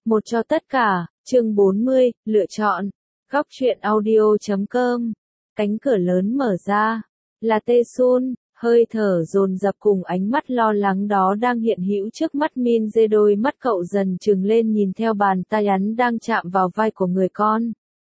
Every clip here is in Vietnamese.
Một cho tất cả, chương 40, lựa chọn. Góc truyện audio.com. Cánh cửa lớn mở ra. Là Tae-sun, hơi thở dồn dập cùng ánh mắt lo lắng đó đang hiện hữu trước mắt Min Jae, đôi mắt cậu dần trừng lên nhìn theo bàn tay hắn đang chạm vào vai của người con.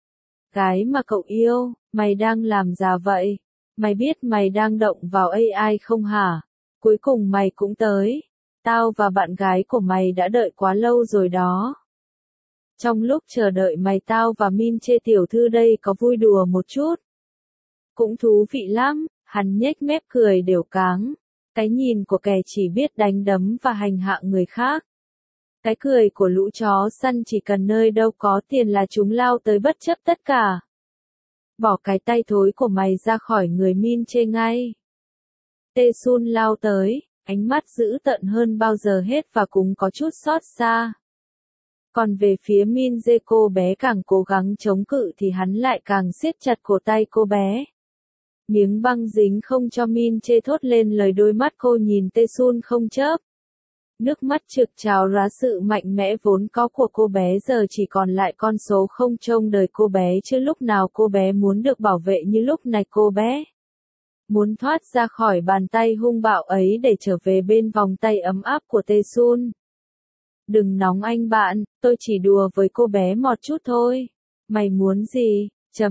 Gái mà cậu yêu, mày đang làm gì vậy? Mày biết mày đang động vào AI không hả? Cuối cùng mày cũng tới. Tao và bạn gái của mày đã đợi quá lâu rồi đó. Trong lúc chờ đợi mày tao và Min Jae tiểu thư đây có vui đùa một chút. Cũng thú vị lắm, hắn nhếch mép cười đều cáng. Cái nhìn của kẻ chỉ biết đánh đấm và hành hạ người khác. Cái cười của lũ chó săn chỉ cần nơi đâu có tiền là chúng lao tới bất chấp tất cả. Bỏ cái tay thối của mày ra khỏi người Min Jae ngay. Tae-sun lao tới, ánh mắt dữ tợn hơn bao giờ hết và cũng có chút xót xa. Còn về phía Min Jae, cô bé càng cố gắng chống cự thì hắn lại càng siết chặt cổ tay cô bé. Miếng băng dính không cho Min Jae thốt lên lời, đôi mắt cô nhìn Tae-sun không chớp. Nước mắt trực trào ra, sự mạnh mẽ vốn có của cô bé giờ chỉ còn lại con số không trong đời cô bé, chứ lúc nào cô bé muốn được bảo vệ như lúc này cô bé. Muốn thoát ra khỏi bàn tay hung bạo ấy để trở về bên vòng tay ấm áp của Tae-sun. Đừng nóng anh bạn, tôi chỉ đùa với cô bé một chút thôi. Mày muốn gì?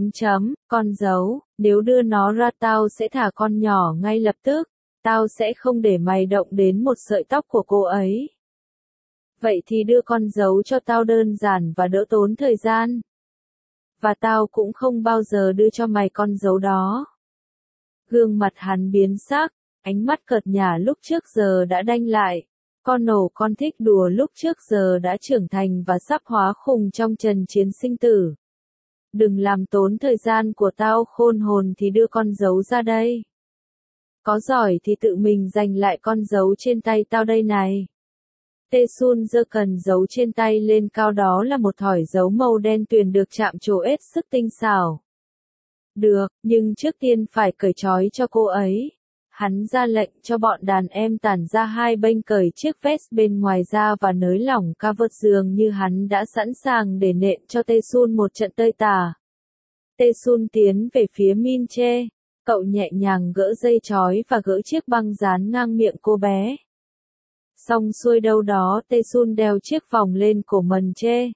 Con dấu, nếu đưa nó ra tao sẽ thả con nhỏ ngay lập tức. Tao sẽ không để mày động đến một sợi tóc của cô ấy. Vậy thì đưa con dấu cho tao, đơn giản và đỡ tốn thời gian. Và tao cũng không bao giờ đưa cho mày con dấu đó. Gương mặt hắn biến sắc, ánh mắt cợt nhả lúc trước giờ đã đanh lại. Con nổ con thích đùa lúc trước giờ đã trưởng thành và sắp hóa khùng trong trận chiến sinh tử. Đừng làm tốn thời gian của tao, khôn hồn thì đưa con dấu ra đây. Có giỏi thì tự mình giành lại con dấu trên tay tao đây này. Tae-sun giơ cần dấu trên tay lên cao, đó là một thỏi dấu màu đen tuyền được chạm trổ hết sức tinh xảo. Được, nhưng trước tiên phải cởi trói cho cô ấy. Hắn ra lệnh cho bọn đàn em tản ra hai bên, cởi chiếc vest bên ngoài ra và nới lỏng cover, dường như hắn đã sẵn sàng để nện cho Tae-sun một trận tơi tả. Tae-sun tiến về phía Min Jae. Cậu nhẹ nhàng gỡ dây trói và gỡ chiếc băng dán ngang miệng cô bé. Xong xuôi đâu đó, Tae-sun đeo chiếc vòng lên cổ Min Jae.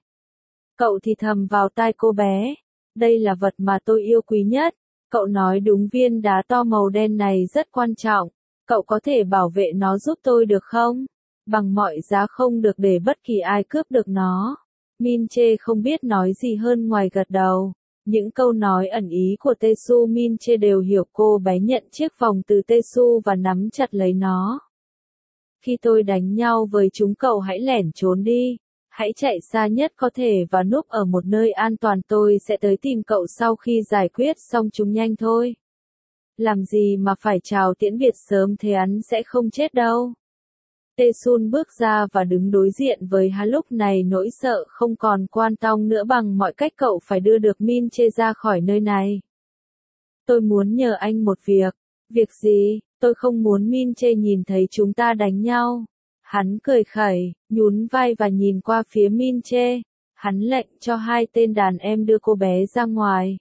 Cậu thì thầm vào tai cô bé. Đây là vật mà tôi yêu quý nhất. Cậu nói đúng, viên đá to màu đen này rất quan trọng. Cậu có thể bảo vệ nó giúp tôi được không? Bằng mọi giá không được để bất kỳ ai cướp được nó. Min Jae không biết nói gì hơn ngoài gật đầu. Những câu nói ẩn ý của Tae-su, Min Jae đều hiểu. Cô bé nhận chiếc vòng từ Tae-su và nắm chặt lấy nó. Khi tôi đánh nhau với chúng, cậu hãy lẻn trốn đi. Hãy chạy xa nhất có thể và núp ở một nơi an toàn, tôi sẽ tới tìm cậu sau khi giải quyết xong chúng, nhanh thôi. Làm gì mà phải chào tiễn biệt sớm thế, hắn sẽ không chết đâu. Tae-sun bước ra và đứng đối diện với hắn, lúc này nỗi sợ không còn quan trọng nữa, bằng mọi cách cậu phải đưa được Min Jae ra khỏi nơi này. Tôi muốn nhờ anh một việc. Việc gì? Tôi không muốn Min Jae nhìn thấy chúng ta đánh nhau. Hắn cười khẩy, nhún vai và nhìn qua phía Min Jae. Hắn lệnh cho hai tên đàn em đưa cô bé ra ngoài.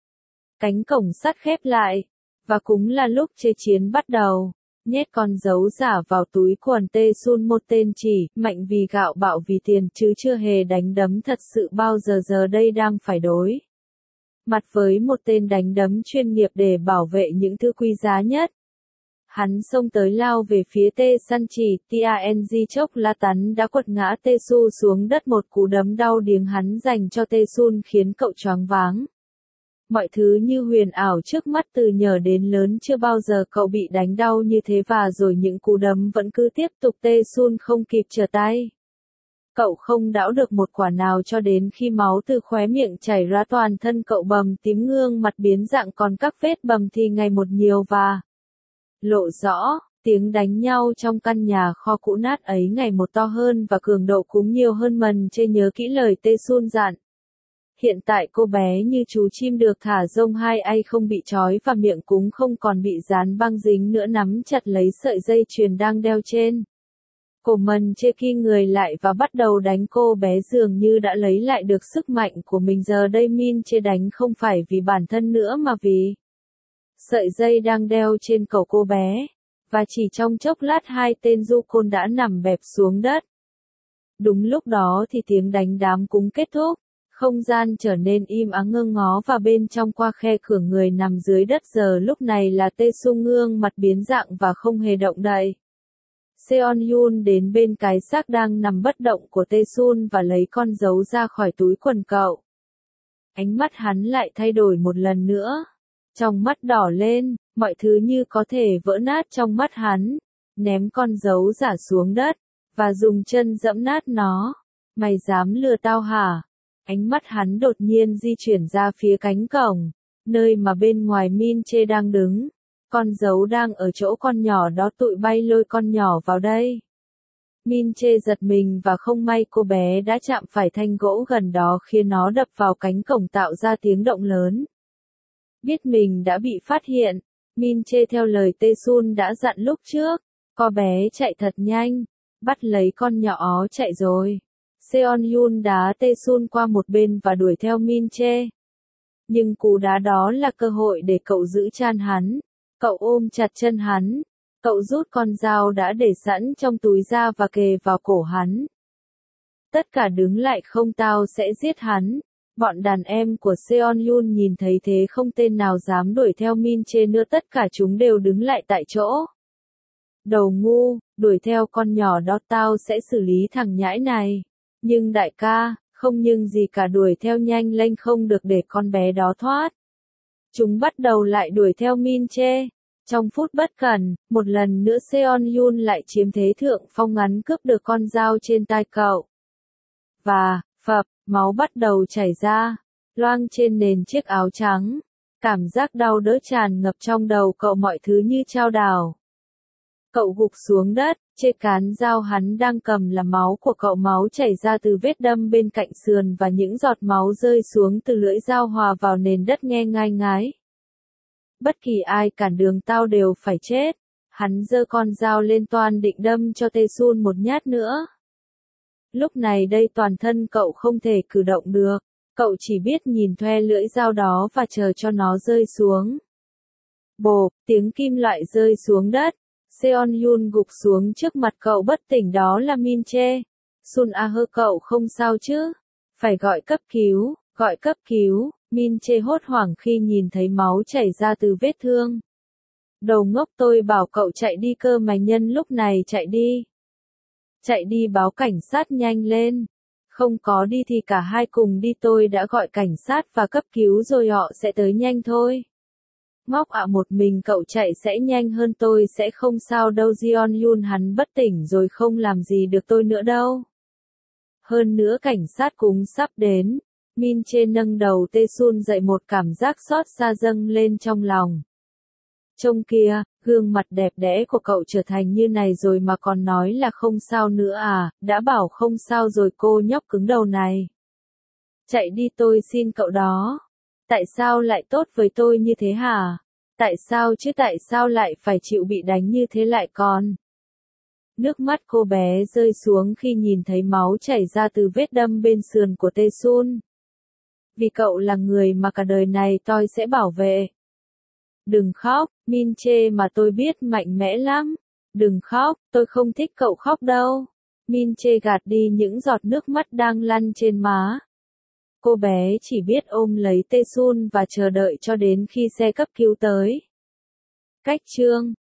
Cánh cổng sắt khép lại. Và cũng là lúc chế chiến bắt đầu. Nhét con dấu giả vào túi quần Tae-sun, một tên chỉ mạnh vì gạo bạo vì tiền, chứ chưa hề đánh đấm thật sự bao giờ, giờ đây đang phải đối mặt với một tên đánh đấm chuyên nghiệp để bảo vệ những thứ quý giá nhất. Hắn xông tới lao về phía Tae-sun, chỉ Tang chốc lát hắn đã quật ngã Tae-su xuống đất, một cú đấm đau điếng hắn dành cho Tae-sun khiến cậu choáng váng. Mọi thứ như huyền ảo trước mắt, từ nhỏ đến lớn chưa bao giờ cậu bị đánh đau như thế, và rồi những cú đấm vẫn cứ tiếp tục. Tae-sun không kịp trở tay. Cậu không đảo được một quả nào cho đến khi máu từ khóe miệng chảy ra, toàn thân cậu bầm tím, gương mặt biến dạng, còn các vết bầm thì ngày một nhiều và lộ rõ. Tiếng đánh nhau trong căn nhà kho cũ nát ấy ngày một to hơn và cường độ cũng nhiều hơn. Min Jae nhớ kỹ lời Tae-sun dặn. Hiện tại cô bé như chú chim được thả rông, hai ai không bị trói và miệng cũng không còn bị dán băng dính nữa, nắm chặt lấy sợi dây chuyền đang đeo trên Cổ Mân chê khi người lại và bắt đầu đánh cô bé dường như đã lấy lại được sức mạnh của mình. Giờ đây Min chê đánh không phải vì bản thân nữa mà vì sợi dây đang đeo trên cổ cô bé. Và chỉ trong chốc lát hai tên du côn đã nằm bẹp xuống đất. Đúng lúc đó thì tiếng đánh đám cúng kết thúc. Không gian trở nên im ắng ngơ ngó và bên trong qua khe cửa người nằm dưới đất giờ lúc này là Tae Sung ngương mặt biến dạng và không hề động đậy. Seon Yoon đến bên cái xác đang nằm bất động của Tae Sun và lấy con dấu ra khỏi túi quần cậu. Ánh mắt hắn lại thay đổi một lần nữa. Trong mắt đỏ lên, mọi thứ như có thể vỡ nát trong mắt hắn. Ném con dấu giả xuống đất, và dùng chân dẫm nát nó. Mày dám lừa tao hả? Ánh mắt hắn đột nhiên di chuyển ra phía cánh cổng, nơi mà bên ngoài Min Chê đang đứng. Con dấu đang ở chỗ con nhỏ đó, tụi bay lôi con nhỏ vào đây. Min Chê giật mình và không may cô bé đã chạm phải thanh gỗ gần đó khiến nó đập vào cánh cổng tạo ra tiếng động lớn. Biết mình đã bị phát hiện, Min Chê theo lời Tae Sun đã dặn lúc trước, cô bé chạy thật nhanh, bắt lấy con nhỏ chạy rồi. Seon Yoon đá Tae Sun qua một bên và đuổi theo Min Chê. Nhưng cú đá đó là cơ hội để cậu giữ chan hắn. Cậu ôm chặt chân hắn. Cậu rút con dao đã để sẵn trong túi ra và kề vào cổ hắn. Tất cả đứng lại, không tao sẽ giết hắn. Bọn đàn em của Seon Yoon nhìn thấy thế không tên nào dám đuổi theo Min Chê nữa, tất cả chúng đều đứng lại tại chỗ. Đầu ngu, đuổi theo con nhỏ đó, tao sẽ xử lý thằng nhãi này. Nhưng đại ca, không nhưng gì cả, đuổi theo nhanh lên không được để con bé đó thoát. Chúng bắt đầu lại đuổi theo Min Chê. Trong phút bất cẩn, một lần nữa Seon Yoon lại chiếm thế thượng phong, ngắn cướp được con dao trên tay cậu. Và, phập, máu bắt đầu chảy ra, loang trên nền chiếc áo trắng. Cảm giác đau đớn tràn ngập trong đầu cậu, mọi thứ như chao đảo. Cậu gục xuống đất, trên cán dao hắn đang cầm là máu của cậu, máu chảy ra từ vết đâm bên cạnh sườn và những giọt máu rơi xuống từ lưỡi dao hòa vào nền đất nghe ngai ngái. Bất kỳ ai cản đường tao đều phải chết. Hắn giơ con dao lên toan định đâm cho Tae Sun một nhát nữa. Lúc này đây toàn thân cậu không thể cử động được. Cậu chỉ biết nhìn thuê lưỡi dao đó và chờ cho nó rơi xuống. Bộp, tiếng kim loại rơi xuống đất. Seon Yoon gục xuống trước mặt cậu bất tỉnh, đó là Min Chê. Sun A Hơ, cậu không sao chứ? Phải gọi cấp cứu, gọi cấp cứu. Min Chê hốt hoảng khi nhìn thấy máu chảy ra từ vết thương. Đầu ngốc, tôi bảo cậu chạy đi cơ mà, nhân lúc này chạy đi. Chạy đi báo cảnh sát nhanh lên. Không có đi thì cả hai cùng đi, tôi đã gọi cảnh sát và cấp cứu rồi, họ sẽ tới nhanh thôi. Ngốc ạ, một mình cậu chạy sẽ nhanh hơn, tôi sẽ không sao đâu. Jeon Yoon, hắn bất tỉnh rồi, không làm gì được tôi nữa đâu. Hơn nữa cảnh sát cũng sắp đến. Min Chê nâng đầu Tae Sun dậy, một cảm giác xót xa dâng lên trong lòng. Trông kia, gương mặt đẹp đẽ của cậu trở thành như này rồi mà còn nói là không sao nữa à, đã bảo không sao rồi, cô nhóc cứng đầu này. Chạy đi, tôi xin cậu đó. Tại sao lại tốt với tôi như thế hả? Tại sao chứ, tại sao lại phải chịu bị đánh như thế lại còn? Nước mắt cô bé rơi xuống khi nhìn thấy máu chảy ra từ vết đâm bên sườn của Tae Sun. Vì cậu là người mà cả đời này tôi sẽ bảo vệ. Đừng khóc, Min Chê, mà tôi biết mạnh mẽ lắm. Đừng khóc, tôi không thích cậu khóc đâu. Min Chê gạt đi những giọt nước mắt đang lăn trên má. Cô bé chỉ biết ôm lấy Tae Sun và chờ đợi cho đến khi xe cấp cứu tới. Cách chương